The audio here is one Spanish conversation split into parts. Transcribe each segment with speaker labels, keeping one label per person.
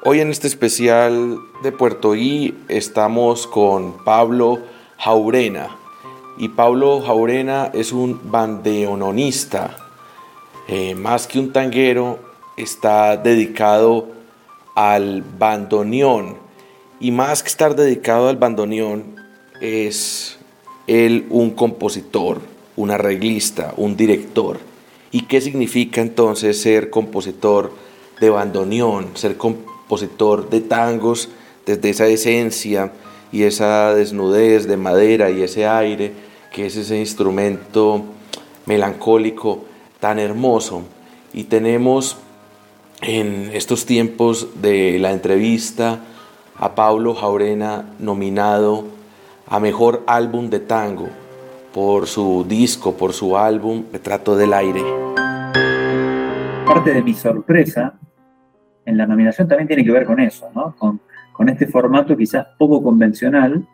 Speaker 1: Hoy en este especial de Puerto I estamos con Pablo Jaurena. Y Pablo Jaurena es un bandoneonista. Más que un tanguero, está dedicado al bandoneón. Y más que estar dedicado al bandoneón, es él un compositor, un arreglista, un director. ¿Y qué significa entonces ser compositor de bandoneón, ser compositor de tangos desde esa esencia y esa desnudez de madera y ese aire que es ese instrumento melancólico tan hermoso? Y tenemos en estos tiempos de la entrevista a Pablo Jaurena nominado a Mejor Álbum de Tango por su disco, por su álbum Retrato del Aire.
Speaker 2: Parte de mi sorpresa en la nominación también tiene que ver con eso, ¿no? Con este formato quizás poco convencional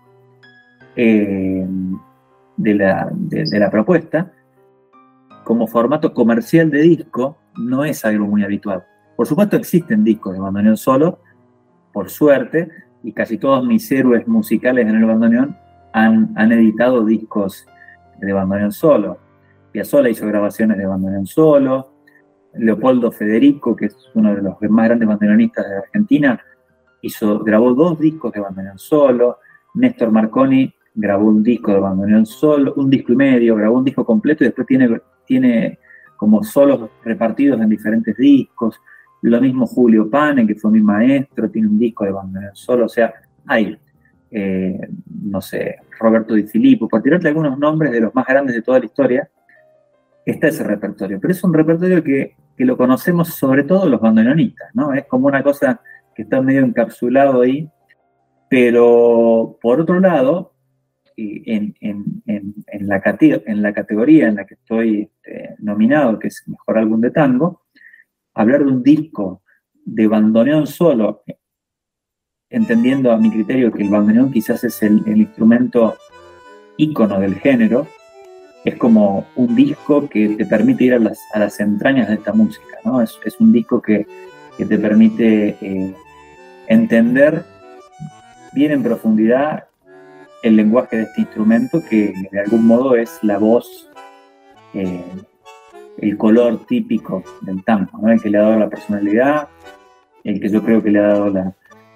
Speaker 2: de la propuesta. Como formato comercial de disco no es algo muy habitual. Por supuesto existen discos de bandoneón solo, por suerte, y casi todos mis héroes musicales en el bandoneón han editado discos de bandoneón solo. Piazzolla hizo grabaciones de bandoneón solo. Leopoldo Federico, que es uno de los más grandes bandoneonistas de Argentina, grabó 2 discos de bandoneón solo. Néstor Marconi grabó un disco de bandoneón solo, un disco y medio, grabó un disco completo y después tiene como solos repartidos en diferentes discos. Lo mismo Julio Pane, que fue mi maestro, tiene un disco de bandoneón solo. O sea, hay, no sé, Roberto Di Filippo, por tirarte algunos nombres de los más grandes de toda la historia, está ese repertorio. Pero es un repertorio que lo conocemos sobre todo los bandoneonistas, ¿no? Es como una cosa que está medio encapsulado ahí. Pero, por otro lado, en la categoría en la que estoy nominado, que es Mejor Álbum de Tango, hablar de un disco de bandoneón solo, entendiendo a mi criterio que el bandoneón quizás es el instrumento ícono del género, es como un disco que te permite ir a las entrañas de esta música, ¿no? Es un disco que te permite entender bien en profundidad el lenguaje de este instrumento, que de algún modo es la voz, el color típico del tango, ¿no? El que le ha dado la personalidad, el que yo creo que le ha dado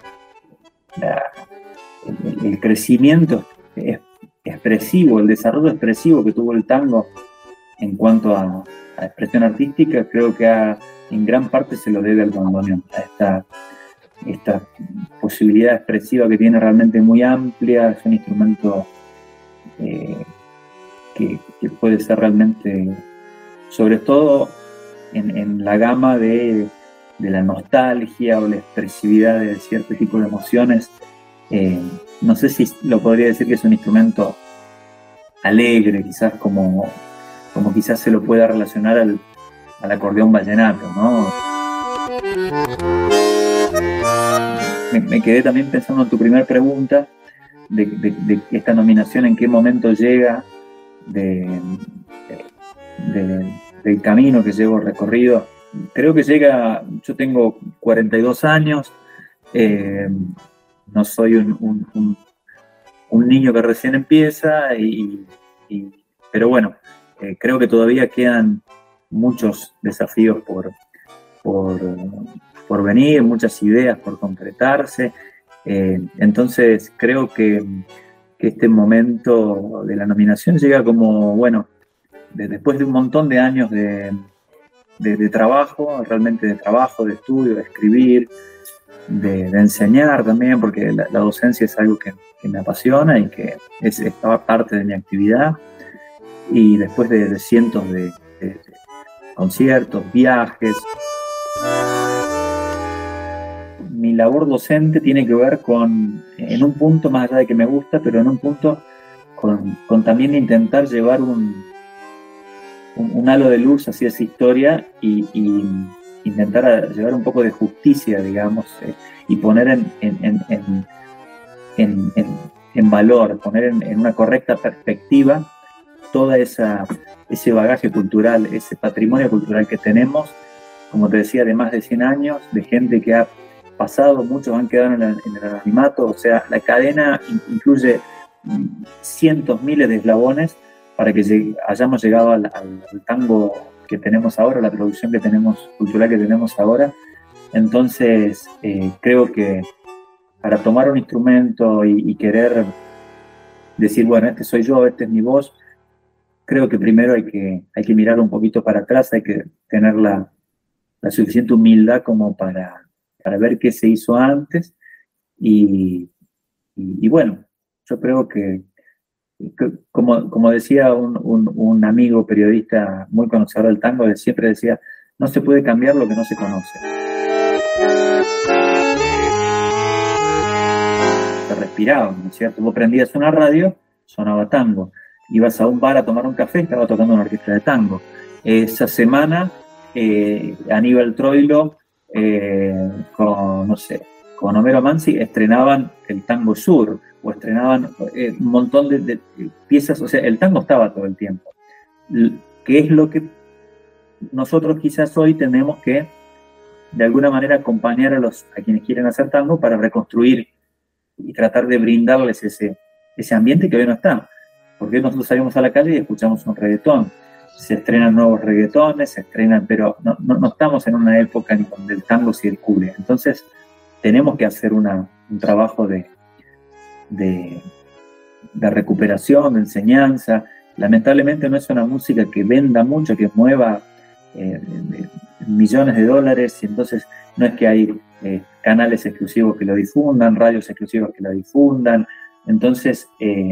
Speaker 2: el crecimiento expresivo, el desarrollo expresivo que tuvo el tango en cuanto a expresión artística. Creo que en gran parte se lo debe al bandoneón, a esta posibilidad expresiva que tiene realmente muy amplia. Es un instrumento que puede ser realmente, sobre todo en la gama de la nostalgia o la expresividad de cierto tipo de emociones. No sé si lo podría decir que es un instrumento alegre, quizás como quizás se lo pueda relacionar al acordeón vallenato, ¿no? Me quedé también pensando en tu primera pregunta de esta nominación, en qué momento llega del camino que llevo recorrido. Creo que llega, yo tengo 42 años, no soy un niño que recién empieza, pero bueno, creo que todavía quedan muchos desafíos por venir, muchas ideas por concretarse. Entonces creo que este momento de la nominación llega como, bueno, después de un montón de años de trabajo, realmente de trabajo, de estudio, de escribir, de enseñar también, porque la docencia es algo que me apasiona y que es parte de mi actividad. Y después de cientos de conciertos, viajes, mi labor docente tiene que ver en un punto, más allá de que me gusta, pero en un punto con también intentar llevar un halo de luz hacia esa historia y intentar llevar un poco de justicia, digamos, y poner en valor, poner en una correcta perspectiva toda ese bagaje cultural, ese patrimonio cultural que tenemos, como te decía, de más de 100 años, de gente que ha pasado, muchos han quedado en el anonimato, o sea, la cadena incluye cientos, miles de eslabones para que hayamos llegado al tango que tenemos ahora, la producción cultural que tenemos ahora. Entonces, creo que para tomar un instrumento y querer decir, bueno, este soy yo, este es mi voz, creo que primero hay que mirar un poquito para atrás, hay que tener la suficiente humildad como para ver qué se hizo antes y bueno, yo creo que como decía un amigo periodista muy conocedor del tango, siempre decía, no se puede cambiar lo que no se conoce. Se respiraba, ¿no es cierto? Vos prendías una radio, sonaba tango. Ibas a un bar a tomar un café, estaba tocando una orquesta de tango. Esa semana, Aníbal Troilo, con Homero Mansi, estrenaban el Tango Sur, o estrenaban un montón de piezas, o sea, el tango estaba todo el tiempo. Que es lo que nosotros quizás hoy tenemos que, de alguna manera, acompañar a quienes quieren hacer tango para reconstruir y tratar de brindarles ese ambiente que hoy no está. Porque nosotros salimos a la calle y escuchamos un reggaetón. Se estrenan nuevos reggaetones, pero no estamos en una época ni donde el tango circule. Entonces, tenemos que hacer un trabajo de recuperación, de enseñanza. Lamentablemente no es una música que venda mucho, que mueva millones de dólares, y entonces no es que hay canales exclusivos que lo difundan, radios exclusivas que lo difundan. Entonces,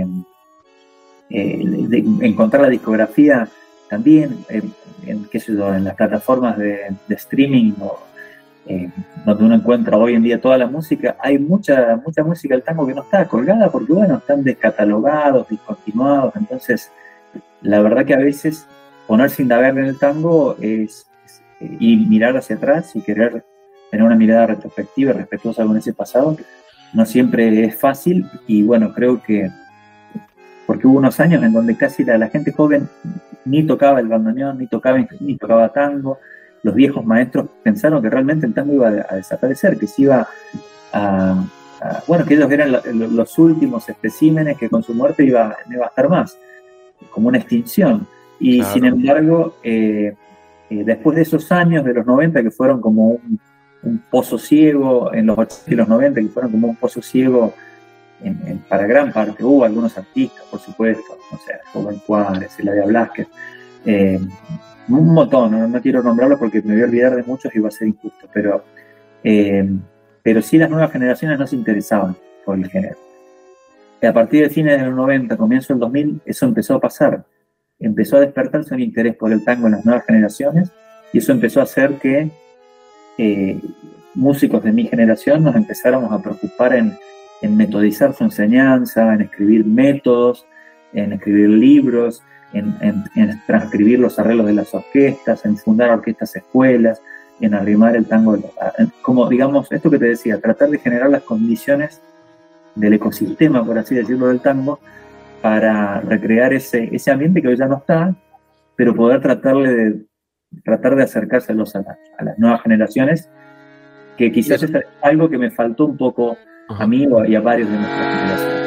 Speaker 2: encontrar la discografía también en las plataformas de streaming, donde uno encuentra hoy en día toda la música, hay mucha música del tango que no está colgada porque, bueno, están descatalogados, discontinuados. Entonces, la verdad que a veces ponerse a indagar en el tango y mirar hacia atrás y querer tener una mirada retrospectiva y respetuosa con ese pasado, no siempre es fácil. Y bueno, creo que porque hubo unos años en donde casi la gente joven ni tocaba el bandoneón, ni tocaba tango. Los viejos maestros pensaron que realmente el tango iba a desaparecer, que se iba que ellos eran los últimos especímenes, que con su muerte no iba a estar más, como una extinción. Y claro. Sin embargo, después de esos años de los 90, que fueron como un pozo ciego, en los 80 y los 90, que fueron como un pozo ciego para gran parte, hubo algunos artistas, por supuesto, no sé, Rubén Juárez, Eladia Blasquez, un montón, no quiero nombrarlos porque me voy a olvidar de muchos y va a ser injusto, pero sí las nuevas generaciones no se interesaban por el género. Y a partir del fines de los 90, comienzo del 2000, eso empezó a pasar. Empezó a despertarse un interés por el tango en las nuevas generaciones, y eso empezó a hacer que músicos de mi generación nos empezáramos a preocupar en metodizar su enseñanza, en escribir métodos, en escribir libros, en transcribir los arreglos de las orquestas, en fundar orquestas escuelas, en arrimar el tango, como digamos, esto que te decía, tratar de generar las condiciones del ecosistema, por así decirlo, del tango, para recrear ese ambiente que hoy ya no está, pero poder tratar de acercárselos a las nuevas generaciones, que quizás es algo que me faltó un poco a mí y a varios de nuestras generaciones.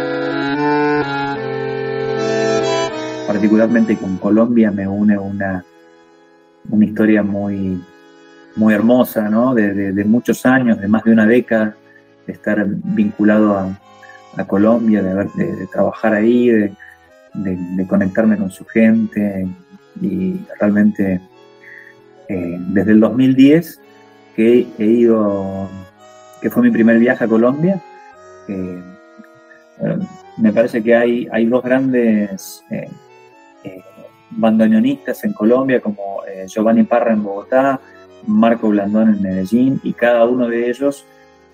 Speaker 2: Particularmente con Colombia me une una historia muy, muy hermosa, ¿no? De muchos años, de más de una década, de estar vinculado a Colombia, de trabajar ahí, de conectarme con su gente, y realmente desde el 2010 que he ido, que fue mi primer viaje a Colombia, me parece que hay dos grandes bandoneonistas en Colombia, como Giovanni Parra en Bogotá, Marco Blandón en Medellín, y cada uno de ellos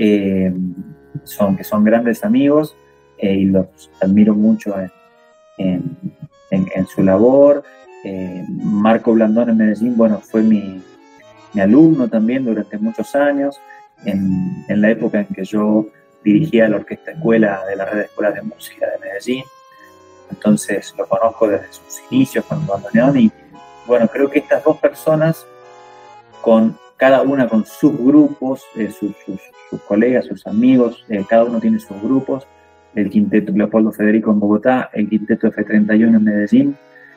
Speaker 2: son grandes amigos, y los admiro mucho en su labor. Marco Blandón en Medellín, bueno, fue mi alumno también durante muchos años, en la época en que yo dirigía la Orquesta Escuela de la Red de Escuelas de Música de Medellín. Entonces lo conozco desde sus inicios con el bandoneón, y bueno, creo que estas dos personas, con cada una con sus grupos, sus colegas, sus amigos, cada uno tiene sus grupos. El Quinteto Leopoldo Federico en Bogotá, el Quinteto F31 en Medellín.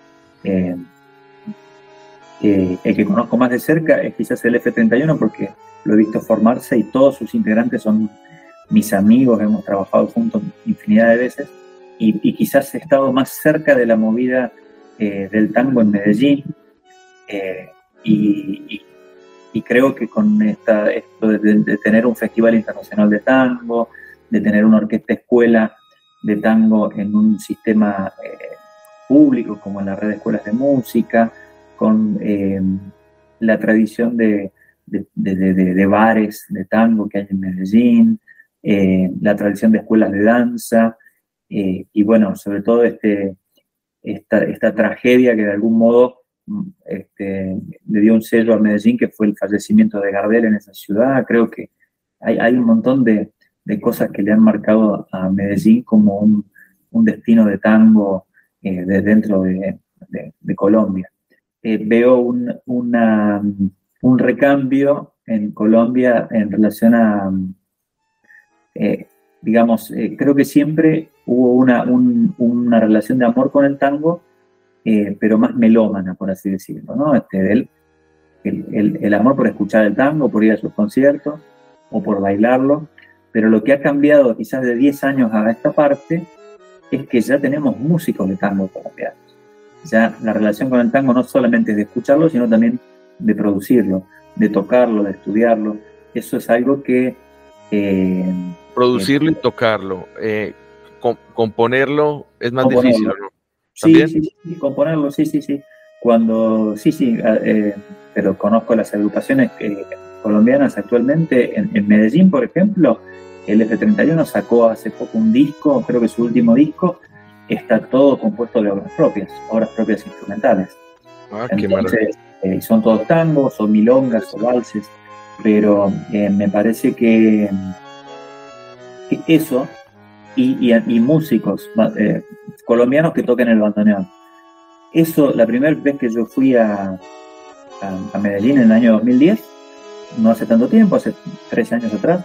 Speaker 2: El que conozco más de cerca es quizás el F31 porque lo he visto formarse y todos sus integrantes son mis amigos, hemos trabajado juntos infinidad de veces y quizás he estado más cerca de la movida del tango en Medellín y creo que con esto de tener un festival internacional de tango, de tener una orquesta escuela de tango en un sistema público como en la red de escuelas de música, con la tradición de bares de tango que hay en Medellín, la tradición de escuelas de danza, y bueno, sobre todo esta tragedia que de algún modo le dio un sello a Medellín, que fue el fallecimiento de Gardel en esa ciudad. Creo que hay un montón de cosas que le han marcado a Medellín como un destino de tango dentro de Colombia. Veo un recambio en Colombia en relación a, creo que siempre hubo una relación de amor con el tango, pero más melómana, por así decirlo, ¿no? El amor por escuchar el tango, por ir a sus conciertos o por bailarlo, pero lo que ha cambiado quizás de 10 años a esta parte es que ya tenemos músicos de tango colombianos. Ya la relación con el tango no solamente es de escucharlo, sino también de producirlo, de tocarlo, de estudiarlo. Eso es algo que...
Speaker 1: producirlo y tocarlo. Componerlo es más
Speaker 2: componerlo.
Speaker 1: Difícil, ¿no? ¿También?
Speaker 2: Sí, componerlo, sí. Pero conozco las agrupaciones colombianas actualmente. En Medellín, por ejemplo, el F31 sacó hace poco un disco, creo que su último disco, está todo compuesto de obras propias instrumentales. Entonces, son todos tangos, o milongas, o valses, pero me parece que eso, y músicos colombianos que toquen el bandoneón. Eso, la primera vez que yo fui a Medellín en el año 2010, no hace tanto tiempo, hace 13 años atrás,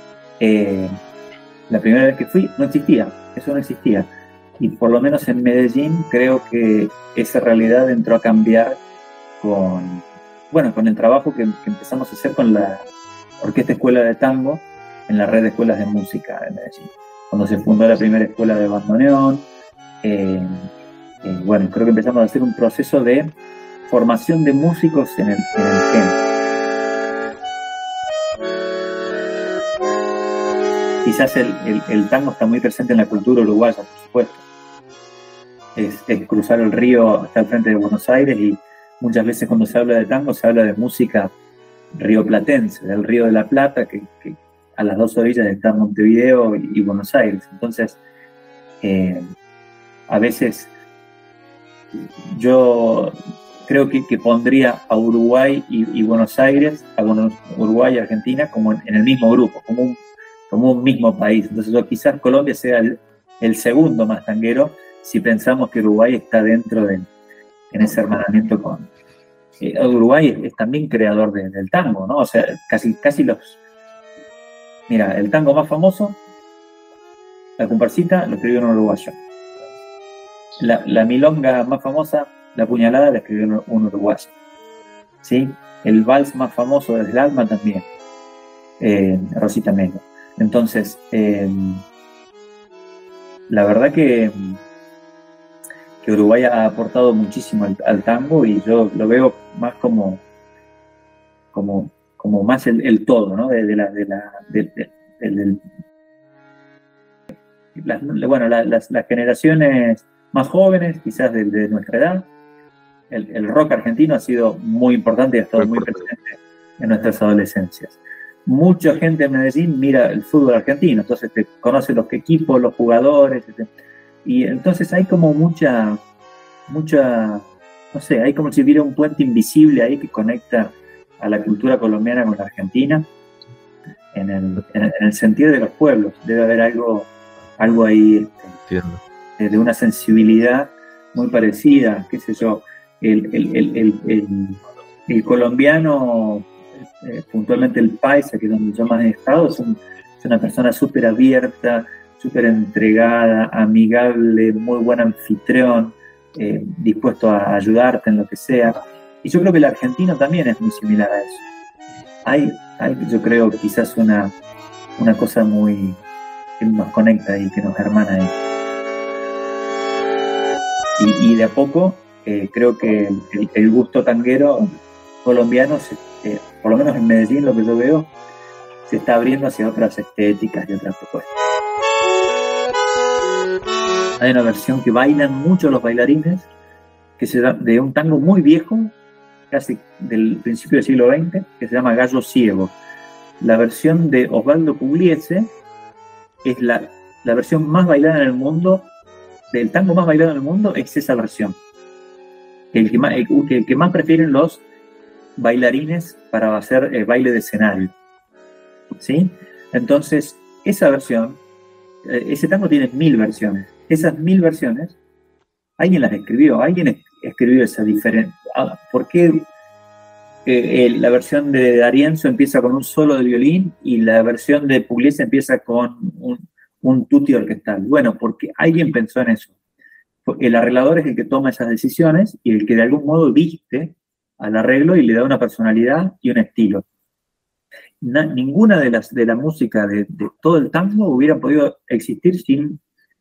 Speaker 2: la primera vez que fui no existía, eso no existía. Y por lo menos en Medellín creo que esa realidad entró a cambiar con el trabajo que empezamos a hacer con la Orquesta Escuela de Tango en la red de escuelas de música de Medellín. Cuando se fundó la primera escuela de bandoneón, creo que empezamos a hacer un proceso de formación de músicos en el género. Quizás el tango está muy presente en la cultura uruguaya, por supuesto. Es cruzar el río hasta el frente de Buenos Aires, y muchas veces cuando se habla de tango se habla de música rioplatense, del Río de la Plata, que a las 2 orillas está Montevideo y Buenos Aires. Entonces, a veces yo creo que pondría a Uruguay y Buenos Aires, Uruguay y Argentina, como en el mismo grupo, como un mismo país. Entonces quizás Colombia sea el segundo más tanguero, si pensamos que Uruguay está dentro en ese hermanamiento con... Uruguay es también creador del tango, ¿no? O sea, casi los... Mira, el tango más famoso, la comparsita, lo escribió un uruguayo. La milonga más famosa, la puñalada, la escribió un uruguayo. ¿Sí? El vals más famoso del alma también, Rosita Melo. Entonces, la verdad que Uruguay ha aportado muchísimo al tango, y yo lo veo más como más el todo, ¿no? Las generaciones más jóvenes, quizás de nuestra edad, el rock argentino ha sido muy importante y ha estado muy presente en nuestras adolescencias. Mucha gente en Medellín mira el fútbol argentino, entonces te conoce los equipos, los jugadores, y entonces hay como mucha, no sé, hay como si hubiera un puente invisible ahí que conecta a la cultura colombiana con la argentina, en el sentido de los pueblos. Debe haber algo ahí de una sensibilidad muy parecida, qué sé yo. El colombiano puntualmente el paisa, que es donde yo más he estado, es una persona súper abierta, súper entregada, amigable, muy buen anfitrión, dispuesto a ayudarte en lo que sea. Y yo creo que el argentino también es muy similar a eso. Hay yo creo, quizás una cosa muy que nos conecta y que nos hermana ahí. Y de a poco creo que el gusto tanguero colombiano, por lo menos en Medellín, lo que yo veo, se está abriendo hacia otras estéticas y otras propuestas. Hay una versión que bailan mucho los bailarines, que se da de un tango muy viejo, casi del principio del siglo XX, que se llama Gallo Ciego. La versión de Osvaldo Pugliese es la versión más bailada en el mundo, del tango más bailado en el mundo, es esa versión. El que más prefieren los bailarines para hacer baile de escenario. ¿Sí? Entonces, esa versión, ese tango tiene 1000 versiones. Esas 1000 versiones, alguien las escribió, alguien escribió esa diferencia. ¿Por qué la versión de D'Arienzo empieza con un solo de violín y la versión de Pugliese empieza con un tutti orquestal? Bueno, porque alguien pensó en eso. Porque el arreglador es el que toma esas decisiones y el que de algún modo viste al arreglo y le da una personalidad y un estilo. Ninguna de la música de todo el tango hubiera podido existir sin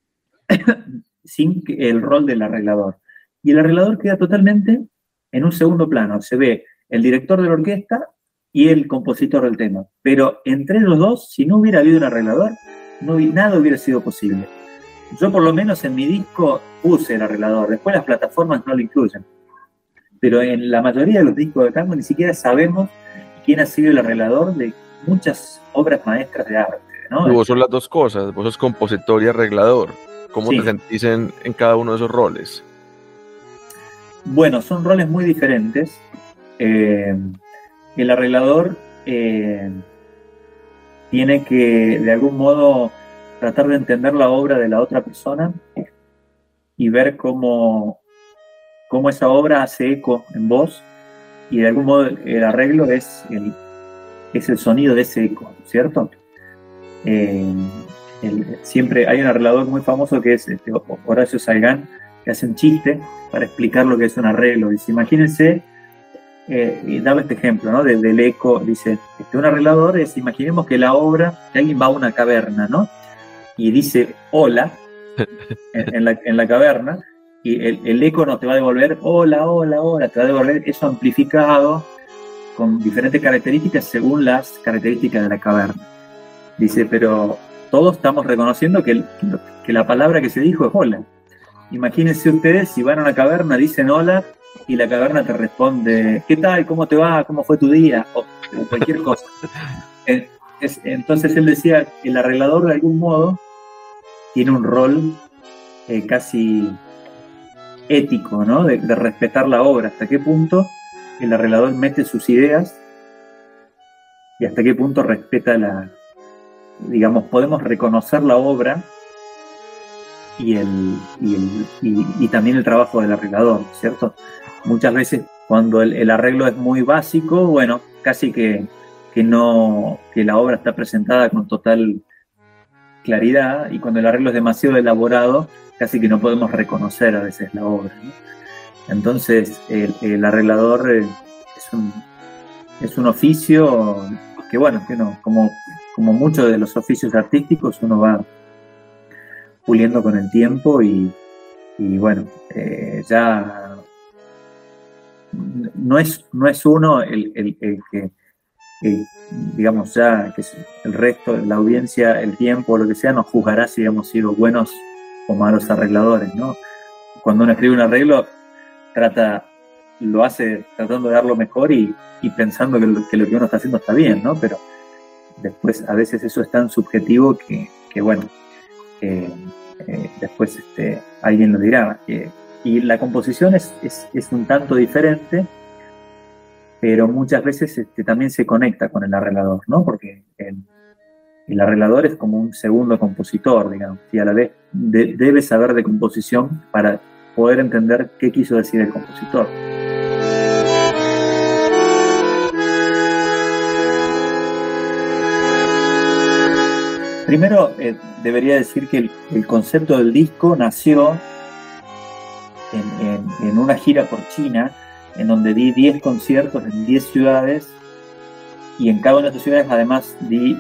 Speaker 2: el rol del arreglador. Y el arreglador queda totalmente en un segundo plano. Se ve el director de la orquesta y el compositor del tema. Pero entre los dos, si no hubiera habido un arreglador, nada hubiera sido posible. Yo por lo menos en mi disco puse el arreglador. Después las plataformas no lo incluyen. Pero en la mayoría de los discos de tango ni siquiera sabemos quién ha sido el arreglador de muchas obras maestras de arte, ¿no?
Speaker 1: Y vos sos las dos cosas, vos sos compositor y arreglador. ¿Cómo te sentís en cada uno de esos roles?
Speaker 2: Bueno, son roles muy diferentes. El arreglador tiene que, de algún modo, tratar de entender la obra de la otra persona y ver cómo esa obra hace eco en vos, y de algún modo el arreglo es el sonido de ese eco, ¿cierto? Siempre hay un arreglador muy famoso que es Horacio Salgán, que hace un chiste para explicar lo que es un arreglo. Dice, imagínense, y daba este ejemplo, ¿no? Del eco. Dice, un arreglador es, imaginemos que alguien va a una caverna, ¿no? Y dice hola en la caverna, y el eco no te va a devolver hola, hola, hola, te va a devolver eso amplificado con diferentes características según las características de la caverna. Dice, pero todos estamos reconociendo que la palabra que se dijo es hola. Imagínense ustedes si van a una caverna, dicen hola, y la caverna te responde, ¿qué tal? ¿Cómo te va? ¿Cómo fue tu día? O cualquier cosa. Entonces él decía que el arreglador de algún modo tiene un rol casi ético, ¿no? De respetar la obra. ¿Hasta qué punto el arreglador mete sus ideas y hasta qué punto respeta digamos, podemos reconocer la obra y también el trabajo del arreglador, ¿cierto? Muchas veces cuando el arreglo es muy básico, bueno, casi que la obra está presentada con total claridad, y cuando el arreglo es demasiado elaborado, casi que no podemos reconocer a veces la obra, ¿no? Entonces el arreglador es un oficio que, bueno, que no, como muchos de los oficios artísticos, uno va puliendo con el tiempo y bueno, ya no es uno el que digamos, ya que el resto, la audiencia, el tiempo, lo que sea, nos juzgará si hemos sido buenos o malos arregladores, ¿no? Cuando uno escribe un arreglo, lo hace tratando de dar lo mejor y pensando que lo que uno está haciendo está bien, ¿no? Pero después a veces eso es tan subjetivo que bueno, después alguien lo dirá. Y la composición es un tanto diferente, pero muchas veces también se conecta con el arreglador, ¿no? Porque el arreglador es como un segundo compositor, digamos, y a la vez debe saber de composición para poder entender qué quiso decir el compositor. primero debería decir que el concepto del disco nació en una gira por China, en donde di 10 conciertos en 10 ciudades, y en cada una de esas ciudades además di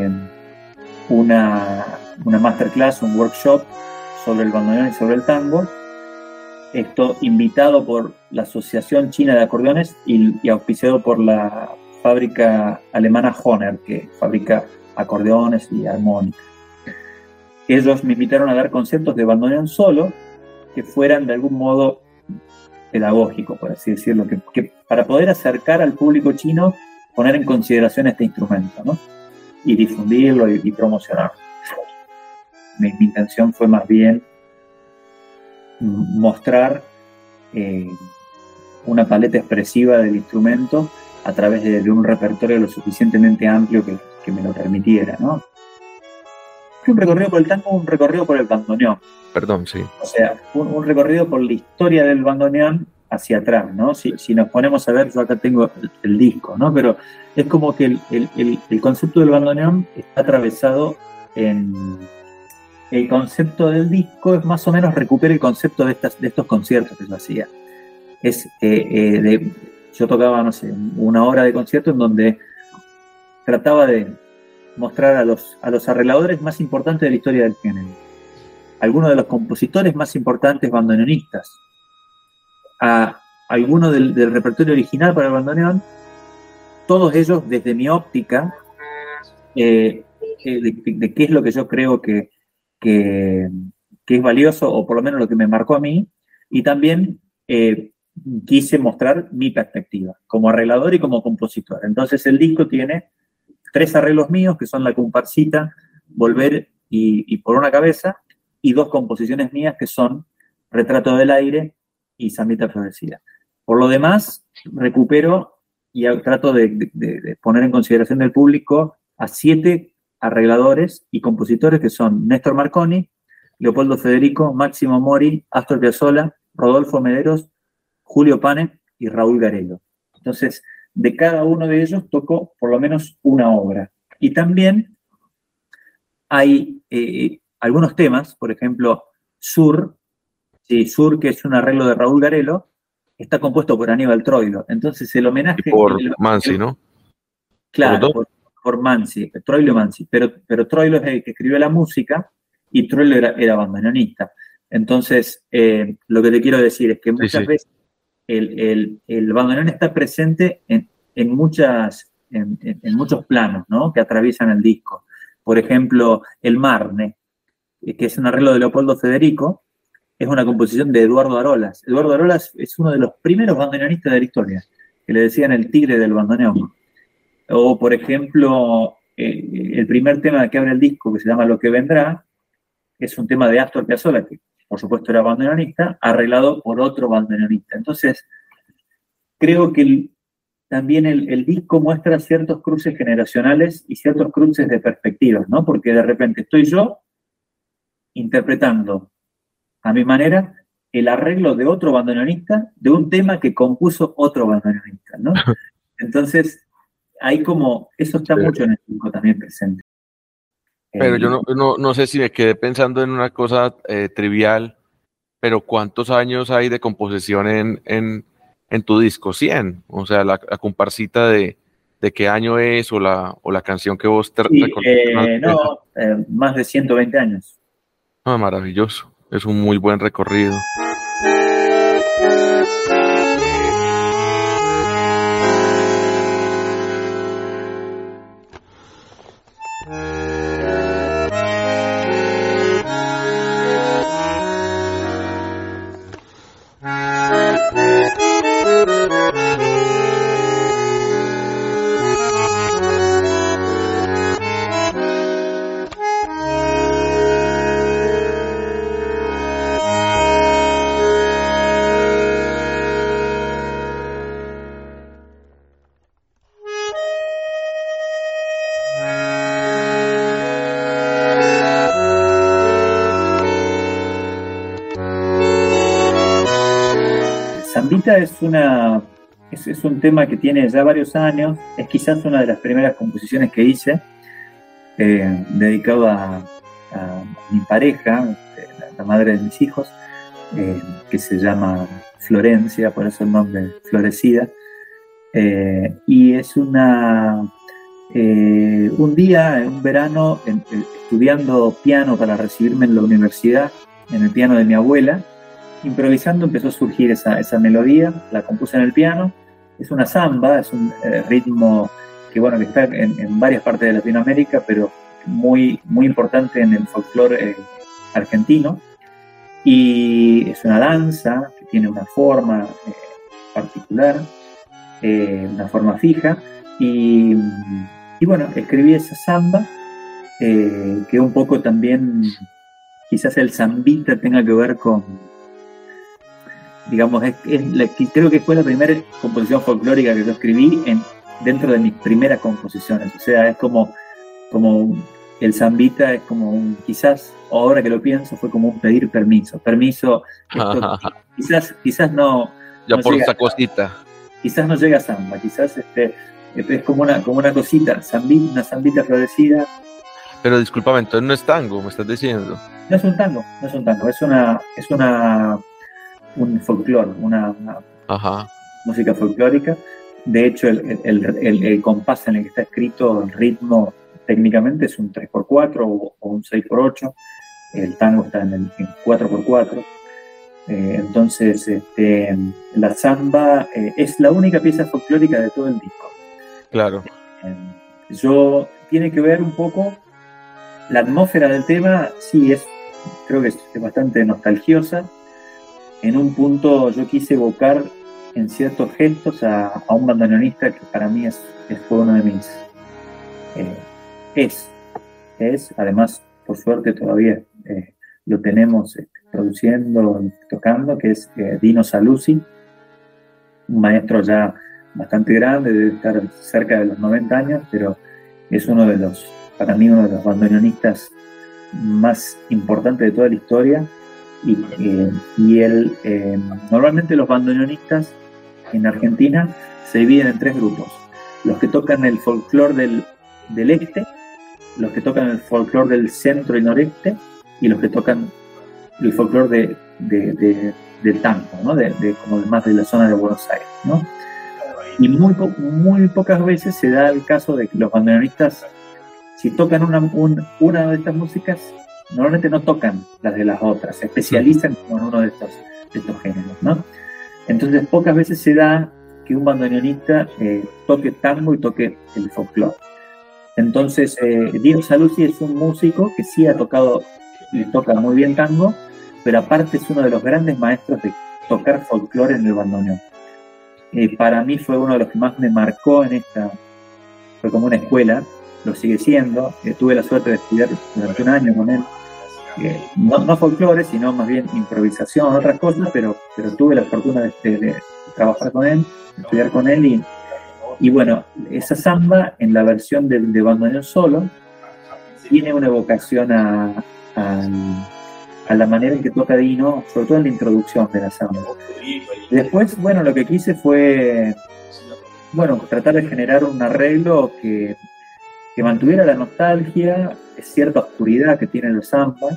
Speaker 2: una masterclass, un workshop sobre el bandoneón y sobre el tango. Esto invitado por la Asociación China de Acordeones y auspiciado por la fábrica alemana Hohner, que fabrica acordeones y armónicas. Ellos me invitaron a dar conciertos de bandoneón solo que fueran de algún modo pedagógicos, por así decirlo, que para poder acercar al público chino, poner en consideración este instrumento, ¿no? Y difundirlo y promocionarlo. Mi intención fue más bien mostrar una paleta expresiva del instrumento a través de un repertorio lo suficientemente amplio que me lo permitiera, ¿no? Un recorrido por el tango, un recorrido por el bandoneón.
Speaker 1: Perdón, sí.
Speaker 2: O sea, un recorrido por la historia del bandoneón hacia atrás, ¿no? Si nos ponemos a ver, yo acá tengo el disco, ¿no? Pero es como que el concepto del bandoneón está atravesado en... El concepto del disco es más o menos recupera el concepto de estos conciertos que yo hacía. Yo tocaba, no sé, una hora de concierto en donde trataba de mostrar a los arregladores más importantes de la historia del género, algunos de los compositores más importantes bandoneonistas, a algunos del repertorio original para el bandoneón, todos ellos desde mi óptica de qué es lo que yo creo que es valioso, o por lo menos lo que me marcó a mí, y también quise mostrar mi perspectiva como arreglador y como compositor. Entonces el disco tiene 3 arreglos míos, que son La Comparsita, Volver y Por una Cabeza, y 2 composiciones mías, que son Retrato del Aire y Zambita Florecida. Por lo demás, recupero y trato de poner en consideración del público a 7 arregladores y compositores, que son Néstor Marconi, Leopoldo Federico, Máximo Mori, Astor Piazzolla, Rodolfo Mederos, Julio Pane y Raúl Garello. Entonces, de cada uno de ellos toco por lo menos una obra. Y también hay algunos temas, por ejemplo, Sur, que es un arreglo de Raúl Garello, está compuesto por Aníbal Troilo. Entonces, el homenaje...
Speaker 1: Y por Mansi, ¿no?
Speaker 2: Claro, por Mansi, Troilo y Mansi. Pero Troilo es el que escribió la música y Troilo era bandoneonista. Entonces, lo que te quiero decir es que muchas veces el bandoneón está presente en muchos planos, ¿no? Que atraviesan el disco. Por ejemplo, El Marne, que es un arreglo de Leopoldo Federico, es una composición de Eduardo Arolas. Eduardo Arolas es uno de los primeros bandoneonistas de la historia, que le decían el tigre del bandoneón. O, por ejemplo, el primer tema que abre el disco, que se llama Lo que vendrá, es un tema de Astor Piazzolla, que por supuesto era bandoneonista, arreglado por otro bandoneonista. Entonces, creo que también el disco muestra ciertos cruces generacionales y ciertos cruces de perspectivas, ¿no? Porque de repente estoy yo interpretando a mi manera el arreglo de otro bandoneonista de un tema que compuso otro bandoneonista, ¿no? Entonces, hay como, eso está mucho en el disco también presente.
Speaker 1: Pero yo no sé si me quedé pensando en una cosa trivial, pero ¿cuántos años hay de composición en tu disco? 100. O sea, la comparsita de qué año es, o la canción que vos
Speaker 2: más de 120 años.
Speaker 1: Ah, maravilloso. Es un muy buen recorrido.
Speaker 2: Zambita es un tema que tiene ya varios años, es quizás una de las primeras composiciones que hice, dedicado a mi pareja, la madre de mis hijos, que se llama Florencia, por eso el nombre Florecida. Y es un día, en un verano, estudiando piano para recibirme en la universidad, en el piano de mi abuela, improvisando empezó a surgir esa melodía, la compuse en el piano. Es una samba, es un ritmo que, bueno, que está en varias partes de Latinoamérica, pero muy, muy importante en el folclore argentino. Y es una danza que tiene una forma particular, una forma fija. Y bueno, escribí esa samba, que un poco también, quizás el zambita tenga que ver con, digamos, creo que fue la primera composición folclórica que yo escribí dentro de mis primeras composiciones. O sea, es como el zambita es como quizás, ahora que lo pienso, fue como un pedir permiso. Esto, quizás no.
Speaker 1: Ya
Speaker 2: no
Speaker 1: por
Speaker 2: llega,
Speaker 1: esa cosita.
Speaker 2: Quizás no llega a samba, quizás es como una cosita, una zambita florecida.
Speaker 1: Pero discúlpame, entonces no es tango, me estás diciendo.
Speaker 2: No es un tango, es un folclore, una música folclórica. De hecho, el compás en el que está escrito, el ritmo, técnicamente es un 3x4 o un 6x8. El tango está en 4x4. Entonces, la samba es la única pieza folclórica de todo el disco.
Speaker 1: Claro.
Speaker 2: Tiene que ver un poco la atmósfera del tema, sí, creo que es bastante nostalgiosa. En un punto yo quise evocar en ciertos gestos a un bandoneonista que para mí fue uno de mis... además, por suerte todavía lo tenemos produciendo, tocando, que es Dino Saluzzi, un maestro ya bastante grande, debe estar cerca de los 90 años, pero es para mí uno de los bandoneonistas más importantes de toda la historia. Y él, normalmente los bandoneonistas en Argentina se dividen en 3 grupos: los que tocan el folclore del este, los que tocan el folclore del centro y noreste, y los que tocan el folclore del tango, ¿no? Como más de la zona de Buenos Aires, ¿no? Y muy pocas veces se da el caso de que los bandoneonistas, si tocan una de estas músicas, normalmente no tocan las de las otras, se especializan en uno de estos géneros, ¿no? Entonces pocas veces se da que un bandoneonista toque tango y toque el folclore. Entonces Dino Saluzzi es un músico que sí ha tocado y toca muy bien tango, pero aparte es uno de los grandes maestros de tocar folclore en el bandoneón. Para mí fue uno de los que más me marcó fue como una escuela, lo sigue siendo. Tuve la suerte de estudiar durante un año con él, no folclore, sino más bien improvisación, otras cosas, pero tuve la fortuna de trabajar con él, de estudiar con él, y bueno, esa samba en la versión de bandoneón solo tiene una evocación a la manera en que toca Dino, sobre todo en la introducción de la samba. Después, bueno, lo que quise fue, bueno, tratar de generar un arreglo que mantuviera la nostalgia, cierta oscuridad que tiene la samba,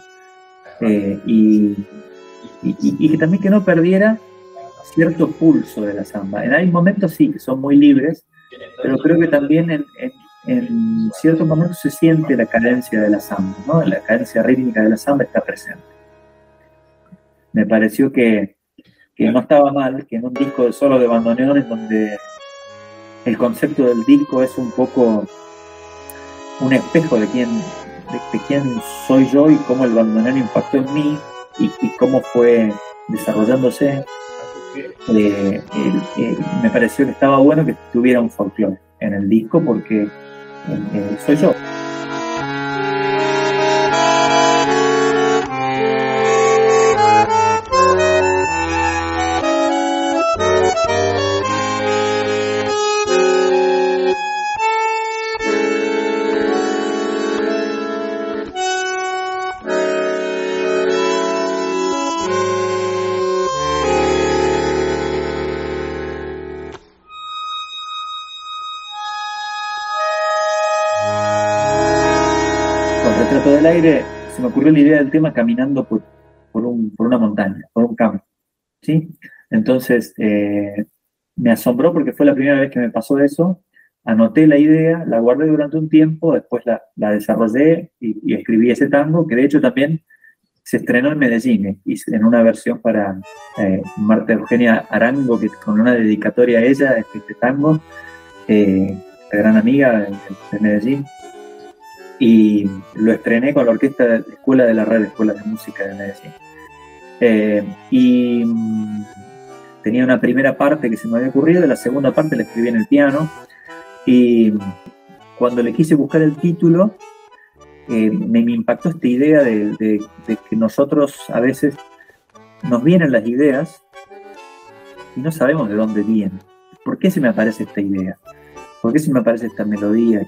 Speaker 2: y que también que no perdiera cierto pulso de la samba. Hay momentos sí que son muy libres, pero creo que también en ciertos momentos se siente la cadencia de la samba, ¿no? La cadencia rítmica de la samba está presente. Me pareció que no estaba mal que en un disco de solo de bandoneones, donde el concepto del disco es un poco un espejo de quién soy yo y cómo el bandoneón impactó en mí y cómo fue desarrollándose, me pareció que estaba bueno que tuviera un folclore en el disco, porque soy yo. retrato del aire, se me ocurrió la idea del tema caminando por una montaña, por un campo, ¿sí? Entonces, me asombró porque fue la primera vez que me pasó eso. Anoté la idea, la guardé durante un tiempo, después la desarrollé y escribí ese tango, que de hecho también se estrenó en Medellín, en una versión para Marta Eugenia Arango, que con una dedicatoria a ella, este tango, la gran amiga de Medellín, y lo estrené con la orquesta de Escuela de la Red, Escuela de Música de Medellín. Y tenía una primera parte que se me había ocurrido, y la segunda parte la escribí en el piano, y cuando le quise buscar el título, me impactó esta idea de que nosotros a veces nos vienen las ideas y no sabemos de dónde vienen. ¿Por qué se me aparece esta idea? ¿Por qué se me aparece esta melodía?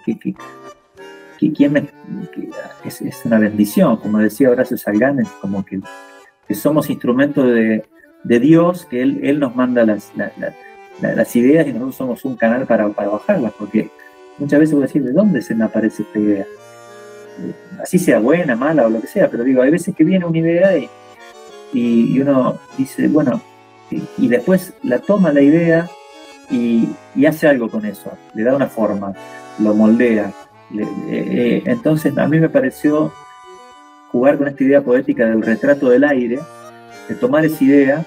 Speaker 2: Es una bendición, como decía Horacio Salgán, es como que somos instrumentos de Dios, que Él nos manda las ideas y nosotros somos un canal para bajarlas, porque muchas veces voy a decir, ¿de dónde se me aparece esta idea? Así sea buena, mala o lo que sea, pero digo, hay veces que viene una idea y uno dice, bueno, y después la toma la idea y hace algo con eso, le da una forma, lo moldea. Entonces a mí me pareció jugar con esta idea poética del retrato del aire, de tomar esa idea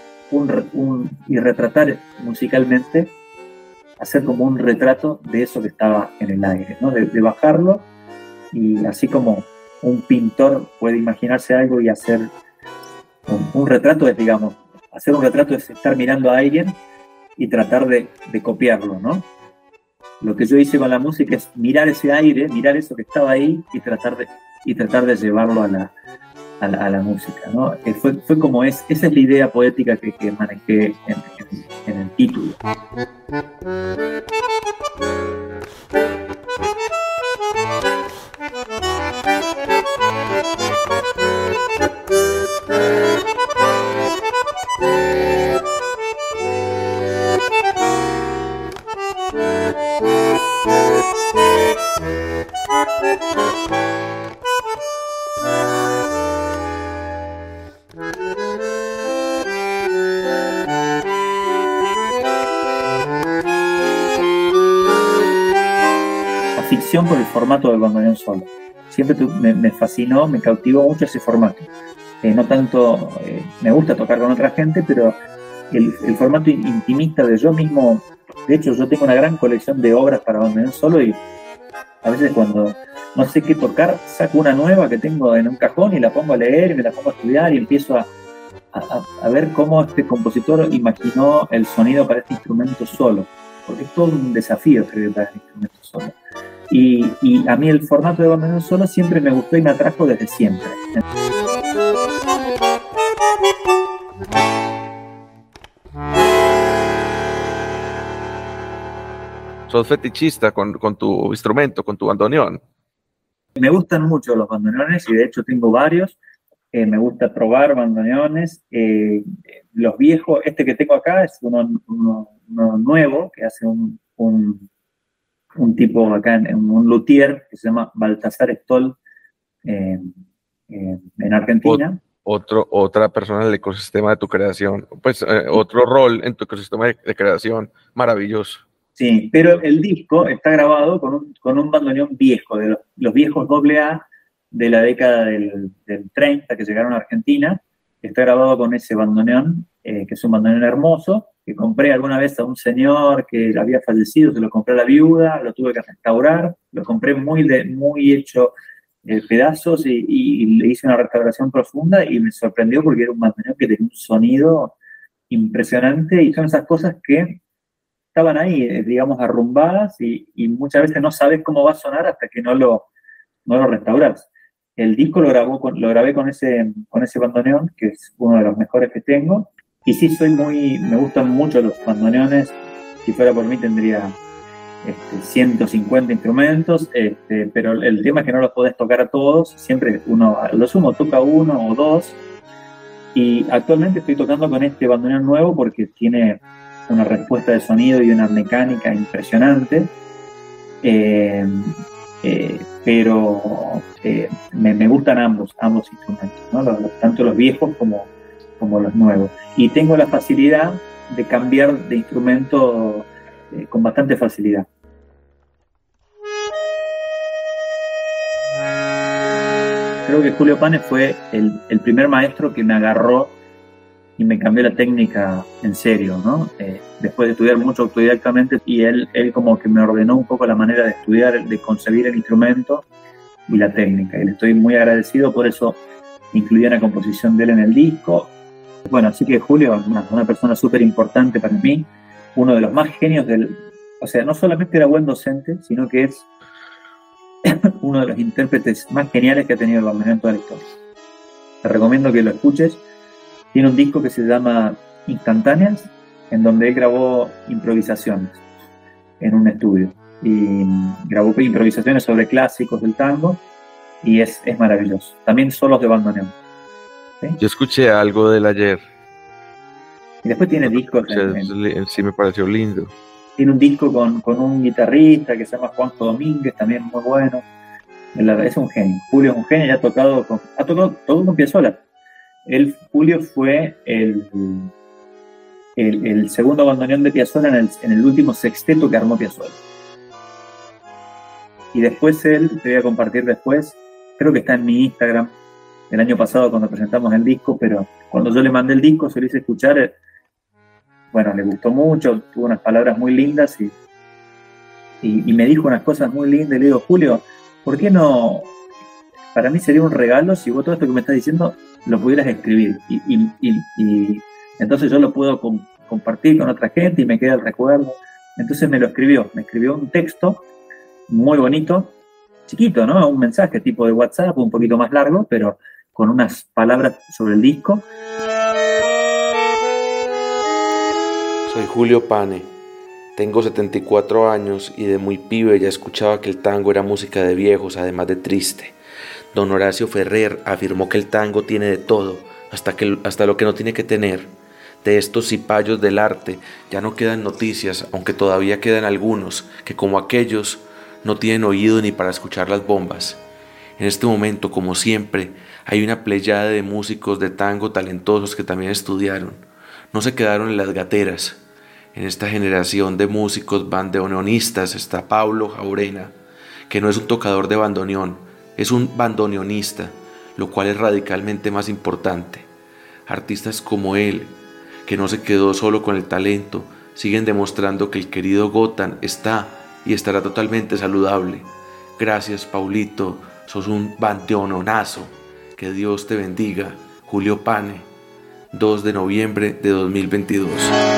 Speaker 2: y retratar musicalmente, hacer como un retrato de eso que estaba en el aire, ¿no? De bajarlo, y así como un pintor puede imaginarse algo y hacer un retrato, digamos, hacer un retrato es estar mirando a alguien y tratar de copiarlo, ¿no? Lo que yo hice con la música es mirar ese aire, mirar eso que estaba ahí y tratar de llevarlo a la música, ¿no? Fue como esa es la idea poética que manejé en el título. Ficción por el formato del bandoneón solo. Siempre me fascinó, me cautivó mucho ese formato. No tanto, me gusta tocar con otra gente, pero el formato intimista de yo mismo. De hecho, yo tengo una gran colección de obras para bandoneón solo y a veces cuando no sé qué tocar, saco una nueva que tengo en un cajón y la pongo a leer y me la pongo a estudiar y empiezo a ver cómo este compositor imaginó el sonido para este instrumento solo, porque es todo un desafío escribir para este instrumento solo. Y a mí el formato de bandoneón solo siempre me gustó y me atrajo desde siempre.
Speaker 1: ¿Sos fetichista con tu instrumento, con tu bandoneón?
Speaker 2: Me gustan mucho los bandoneones y de hecho tengo varios. Me gusta probar bandoneones. Los viejos, este que tengo acá es uno nuevo que hace un tipo acá, un luthier que se llama Baltasar Stoll en Argentina.
Speaker 1: Otra persona del ecosistema de tu creación, pues otro rol en tu ecosistema de creación maravilloso.
Speaker 2: Sí, pero el disco está grabado con un bandoneón viejo, de los viejos AA de la década del 30 que llegaron a Argentina. Está grabado con ese bandoneón, que es un bandoneón hermoso, que compré alguna vez a un señor que había fallecido, se lo compré a la viuda, lo tuve que restaurar, lo compré muy hecho pedazos y le hice una restauración profunda y me sorprendió porque era un bandoneón que tenía un sonido impresionante y son esas cosas que estaban ahí, digamos, arrumbadas y muchas veces no sabes cómo va a sonar hasta que no lo restauras. El disco lo grabé con ese bandoneón, que es uno de los mejores que tengo. Y sí, me gustan mucho los bandoneones. Si fuera por mí tendría 150 instrumentos, pero el tema es que no los podés tocar a todos. Siempre uno, a lo sumo, toca uno o dos. Y actualmente estoy tocando con este bandoneón nuevo porque tiene una respuesta de sonido y una mecánica impresionante. Pero me gustan ambos instrumentos, ¿no? Tanto los viejos como los nuevos. Y tengo la facilidad de cambiar de instrumento con bastante facilidad. Creo que Julio Pane fue el primer maestro que me agarró y me cambió la técnica en serio, ¿no? Después de estudiar mucho autodidactamente, y él como que me ordenó un poco la manera de estudiar, de concebir el instrumento y la técnica. Y le estoy muy agradecido, por eso incluí una composición de él en el disco. Bueno, así que Julio es una persona súper importante para mí, uno de los más genios o sea, no solamente era buen docente, sino que es uno de los intérpretes más geniales que ha tenido el bandoneón en toda la historia. Te recomiendo que lo escuches. Tiene un disco que se llama Instantáneas, en donde él grabó improvisaciones en un estudio. Y grabó improvisaciones sobre clásicos del tango, y es maravilloso. También solos de bandoneón. ¿Sí?
Speaker 1: Yo escuché algo de él ayer.
Speaker 2: Y después tiene discos.
Speaker 1: Sí, me pareció lindo.
Speaker 2: Tiene un disco con un guitarrista que se llama Juanjo Domínguez, también muy bueno. Es un genio. Julio es un genio, ya ha tocado todo con Piazzolla. Julio fue el segundo bandoneón de Piazzolla en el último sexteto que armó Piazzolla. Y después te voy a compartir después, creo que está en mi Instagram, el año pasado cuando presentamos el disco, pero cuando yo le mandé el disco, se lo hice escuchar, bueno, le gustó mucho, tuvo unas palabras muy lindas y me dijo unas cosas muy lindas. Y le digo, Julio, ¿por qué no? Para mí sería un regalo si vos todo esto que me estás diciendo lo pudieras escribir. Y entonces yo lo puedo compartir con otra gente y me queda el recuerdo. Entonces me escribió un texto muy bonito, chiquito, ¿no? Un mensaje tipo de WhatsApp, un poquito más largo, pero con unas palabras sobre el disco.
Speaker 1: Soy Julio Pane, tengo 74 años y de muy pibe ya escuchaba que el tango era música de viejos, además de triste. Don Horacio Ferrer afirmó que el tango tiene de todo, hasta lo que no tiene que tener. De estos cipayos del arte ya no quedan noticias, aunque todavía quedan algunos que, como aquellos, no tienen oído ni para escuchar las bombas. En este momento, como siempre, hay una pleyada de músicos de tango talentosos que también estudiaron. No se quedaron en las gateras. En esta generación de músicos bandoneonistas está Pablo Jaurena, que no es un tocador de bandoneón, es un bandoneonista, lo cual es radicalmente más importante. Artistas como él, que no se quedó solo con el talento, siguen demostrando que el querido Gotan está y estará totalmente saludable. Gracias, Paulito, sos un bandoneonazo. Que Dios te bendiga. Julio Pane, 2 de noviembre de 2022.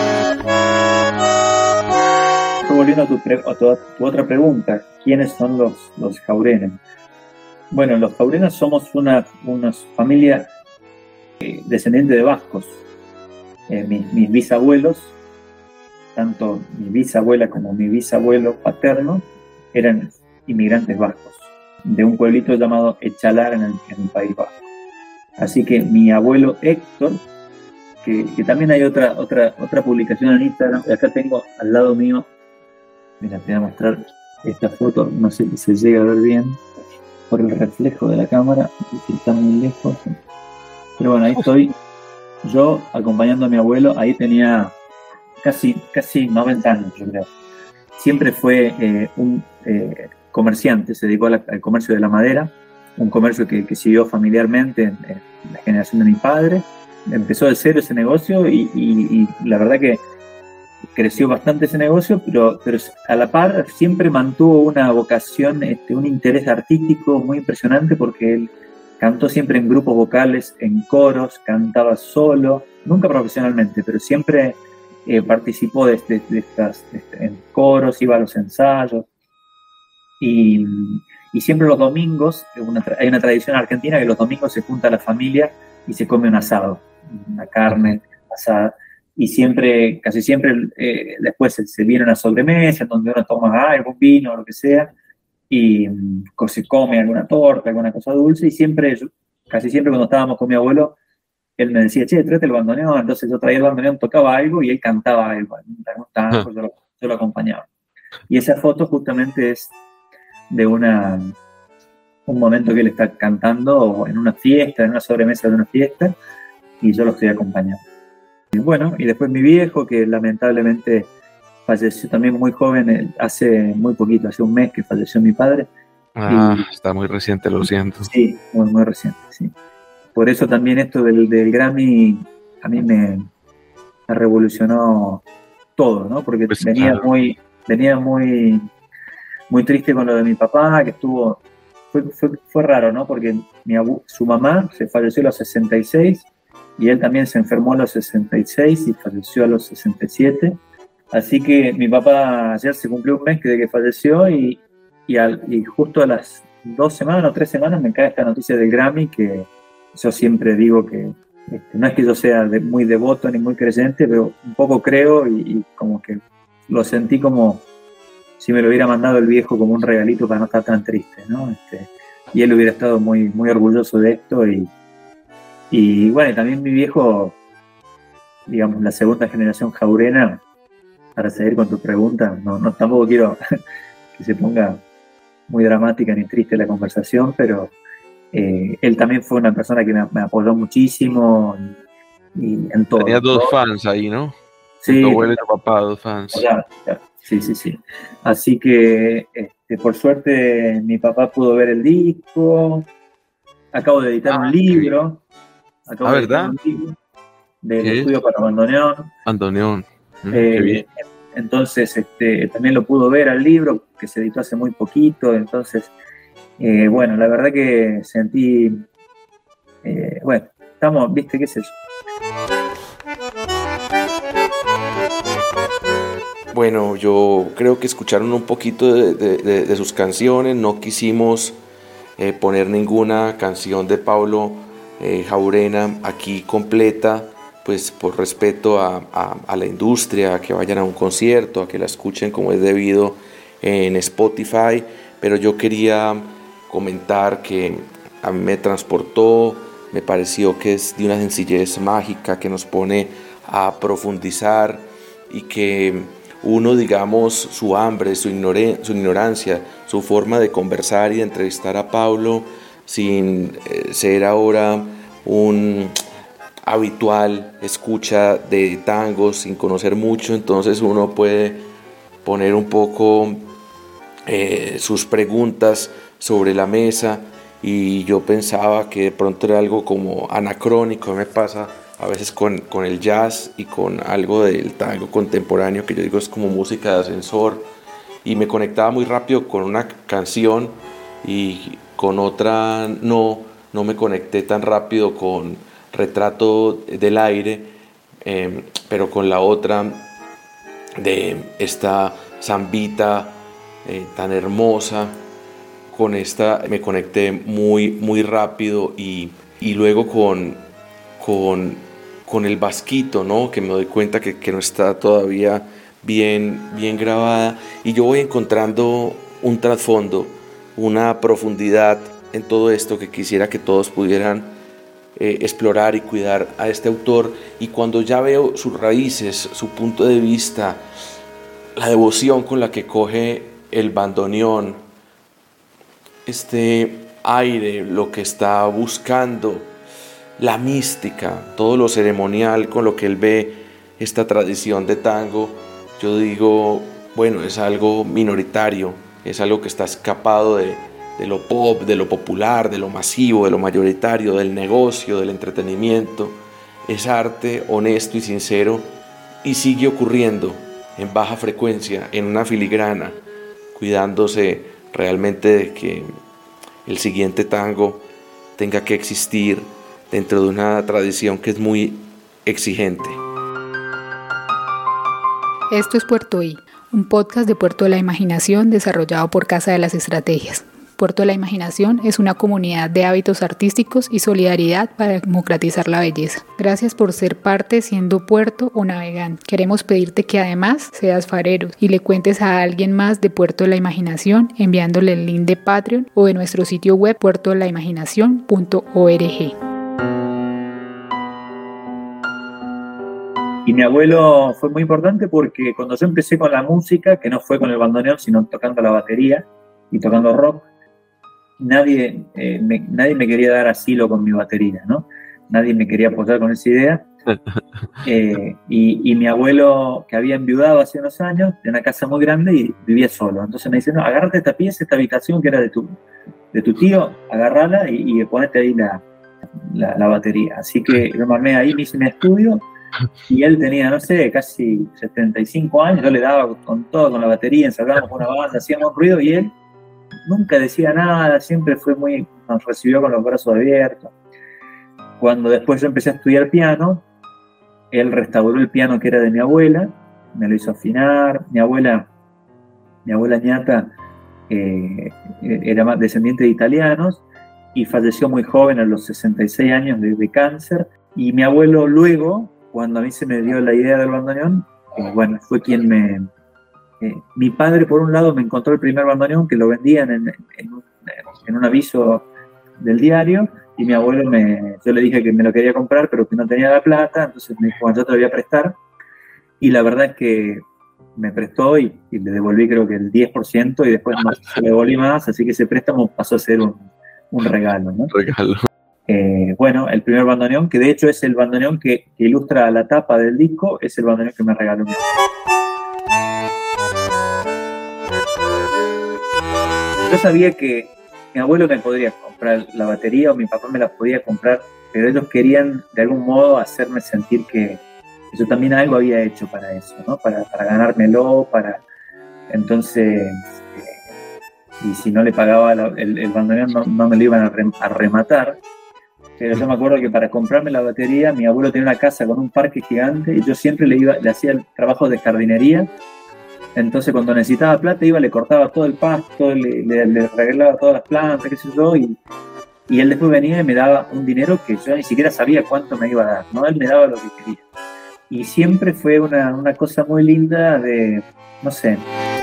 Speaker 2: Volviendo a tu otra pregunta, ¿quiénes son los Jaurena? Bueno, los Jaurena somos una familia descendiente de vascos. Mis bisabuelos, tanto mi bisabuela como mi bisabuelo paterno, eran inmigrantes vascos, de un pueblito llamado Echalar en el País Vasco. Así que mi abuelo Héctor, que también hay otra publicación en Instagram, acá tengo al lado mío, mira, te voy a mostrar esta foto, no sé si se llega a ver bien por el reflejo de la cámara, no sé si está muy lejos, pero bueno, ahí estoy yo acompañando a mi abuelo. Ahí tenía casi 90 años, yo creo. Siempre fue un comerciante, se dedicó al comercio de la madera, un comercio que siguió familiarmente en la generación de mi padre. Empezó de cero ese negocio y la verdad que creció bastante ese negocio, pero a la par siempre mantuvo una vocación, un interés artístico muy impresionante, porque él cantó siempre en grupos vocales, en coros, cantaba solo, nunca profesionalmente, pero siempre participó en coros, iba a los ensayos. Y siempre los domingos, hay una tradición argentina que los domingos se junta la familia y se come un asado, una carne asada. Y casi siempre, después se viene una sobremesa en donde uno toma algún vino o lo que sea, y se come alguna torta, alguna cosa dulce. Y casi siempre cuando estábamos con mi abuelo, él me decía, che, tráete el bandoneón. Entonces yo traía el bandoneón, tocaba algo y él cantaba algo, algún tango, yo lo acompañaba. Y esa foto justamente es de una un momento que él está cantando en una fiesta, en una sobremesa de una fiesta, y yo lo estoy acompañando. Y bueno, y después mi viejo, que lamentablemente falleció también muy joven, hace muy poquito, hace un mes que falleció mi padre.
Speaker 1: Está muy reciente, lo siento.
Speaker 2: Sí, muy, muy reciente, sí. Por eso también esto del Grammy a mí me revolucionó todo, ¿no? Porque
Speaker 1: Pues,
Speaker 2: venía
Speaker 1: claro.
Speaker 2: muy, muy triste con lo de mi papá, que fue raro, ¿no? Porque su mamá se falleció a los 66 y él también se enfermó a los 66 y falleció a los 67. Así que mi papá ayer se cumplió un mes de que falleció y justo a las 2 semanas o 3 semanas me cae esta noticia del Grammy, que yo siempre digo que no es que yo sea muy devoto ni muy creyente, pero un poco creo y como que lo sentí como si me lo hubiera mandado el viejo como un regalito para no estar tan triste, ¿no? Y él hubiera estado muy, muy orgulloso de esto y bueno, y también mi viejo, digamos, la segunda generación jaurena, para seguir con tu pregunta, no tampoco quiero que se ponga muy dramática ni triste la conversación, pero él también fue una persona que me apoyó muchísimo y en todo.
Speaker 1: Tenías dos fans ahí, ¿no?
Speaker 2: Sí.
Speaker 1: Tu abuelo y tu papá, dos fans.
Speaker 2: Claro. Sí. Así que, por suerte, mi papá pudo ver el disco. Acabo de editar un libro.
Speaker 1: ¿Verdad?
Speaker 2: Del estudio para bandoneón.
Speaker 1: Bandoneón. Qué bien.
Speaker 2: Entonces, también lo pudo ver al libro, que se editó hace muy poquito. Entonces, bueno, la verdad que sentí, bueno, estamos, viste, qué sé yo.
Speaker 1: Bueno, yo creo que escucharon un poquito de sus canciones. No quisimos poner ninguna canción de Pablo Jaurena aquí completa, pues por respeto a la industria, a que vayan a un concierto, a que la escuchen como es debido en Spotify. Pero yo quería comentar que a mí me transportó, me pareció que es de una sencillez mágica que nos pone a profundizar y que uno, digamos, su hambre, su ignorancia, su forma de conversar y de entrevistar a Pablo sin ser ahora un habitual escucha de tangos, sin conocer mucho, entonces uno puede poner un poco sus preguntas sobre la mesa, y yo pensaba que de pronto era algo como anacrónico. Me pasa a veces con el jazz y con algo del tango contemporáneo, que yo digo es como música de ascensor, y me conectaba muy rápido con una canción y con otra no me conecté tan rápido con Retrato del Aire, pero con la otra de esta zambita tan hermosa, con esta me conecté muy, muy rápido, y luego con el basquito, ¿no? Que me doy cuenta que no está todavía bien grabada, y yo voy encontrando un trasfondo, una profundidad en todo esto que quisiera que todos pudieran explorar y cuidar a este autor. Y cuando ya veo sus raíces, su punto de vista, la devoción con la que coge el bandoneón, este aire, lo que está buscando, la mística, todo lo ceremonial con lo que él ve esta tradición de tango, yo digo, bueno, es algo minoritario, es algo que está escapado de lo pop, de lo popular, de lo masivo, de lo mayoritario, del negocio, del entretenimiento. Es arte honesto y sincero, y sigue ocurriendo en baja frecuencia, en una filigrana, cuidándose realmente de que el siguiente tango tenga que existir dentro de una tradición que es muy exigente.
Speaker 3: Esto es Puerto I, un podcast de Puerto de la Imaginación desarrollado por Casa de las Estrategias. Puerto de la Imaginación es una comunidad de hábitos artísticos y solidaridad para democratizar la belleza. Gracias por ser parte siendo puerto o navegante. Queremos pedirte que además seas farero y le cuentes a alguien más de Puerto de la Imaginación enviándole el link de Patreon o de nuestro sitio web puertodelaimaginacion.org.
Speaker 2: Y mi abuelo fue muy importante porque cuando yo empecé con la música, que no fue con el bandoneón, sino tocando la batería y tocando rock, nadie me quería dar asilo con mi batería, ¿no? Nadie me quería apoyar con esa idea. Y mi abuelo, que había enviudado hace unos años, de una casa muy grande y vivía solo. Entonces me dice, no, agárrate esta pieza, esta habitación que era de tu tío, agárrala y ponete ahí la batería. Así que lo armé ahí, me hice mi estudio y él tenía, no sé, casi 75 años, yo le daba con todo, con la batería, ensayábamos una banda, hacíamos ruido y él nunca decía nada, siempre nos recibió con los brazos abiertos. Cuando después yo empecé a estudiar piano, él restauró el piano que era de mi abuela, me lo hizo afinar. Mi abuela ñata era más descendiente de italianos y falleció muy joven, a los 66 años de cáncer. Y mi abuelo luego, cuando a mí se me dio la idea del bandoneón, fue quien mi padre, por un lado, me encontró el primer bandoneón que lo vendían en un aviso del diario, y mi abuelo yo le dije que me lo quería comprar, pero que no tenía la plata, entonces me dijo, bueno, yo te lo voy a prestar, y la verdad es que me prestó y le devolví creo que el 10%, y después no se le devolví más, así que ese préstamo pasó a ser un regalo, ¿no? El primer bandoneón, que de hecho es el bandoneón que ilustra la tapa del disco, es el bandoneón que me regaló mi abuelo. Yo sabía que mi abuelo me podría comprar la batería o mi papá me la podía comprar, pero ellos querían de algún modo hacerme sentir que yo también algo había hecho para eso, ¿no? Para ganármelo, entonces, y si no le pagaba el bandoneón no me lo iban a rematar. Pero yo me acuerdo que para comprarme la batería, mi abuelo tenía una casa con un parque gigante y yo siempre le hacía el trabajo de jardinería. Entonces cuando necesitaba plata le cortaba todo el pasto, le arreglaba todas las plantas, qué sé yo, y él después venía y me daba un dinero que yo ni siquiera sabía cuánto me iba a dar, ¿no? Él me daba lo que quería. Y siempre fue una cosa muy linda de, no sé,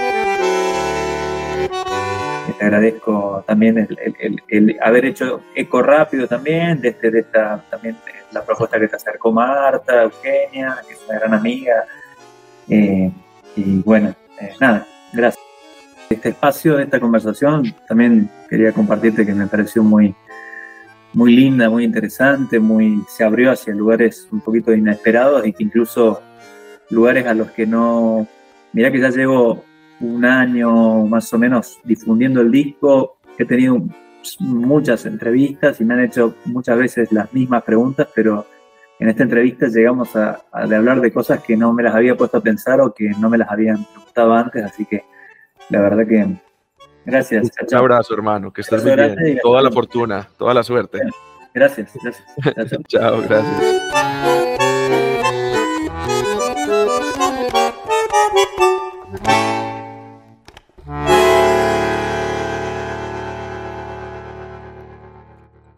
Speaker 2: te agradezco también el haber hecho eco rápido también, también la propuesta que te acercó Marta, Eugenia, que es una gran amiga. Y bueno, nada, gracias. Este espacio, de esta conversación, también quería compartirte que me pareció muy, muy linda, muy interesante, se abrió hacia lugares un poquito inesperados y que incluso lugares a los que no... Mirá que ya llevo un año más o menos difundiendo el disco, he tenido muchas entrevistas y me han hecho muchas veces las mismas preguntas, pero en esta entrevista llegamos a hablar de cosas que no me las había puesto a pensar o que no me las habían preguntado antes, así que la verdad que gracias.
Speaker 1: Un abrazo, hermano, que estés muy bien. Toda la fortuna, toda la suerte.
Speaker 2: Gracias.
Speaker 1: Chao, gracias.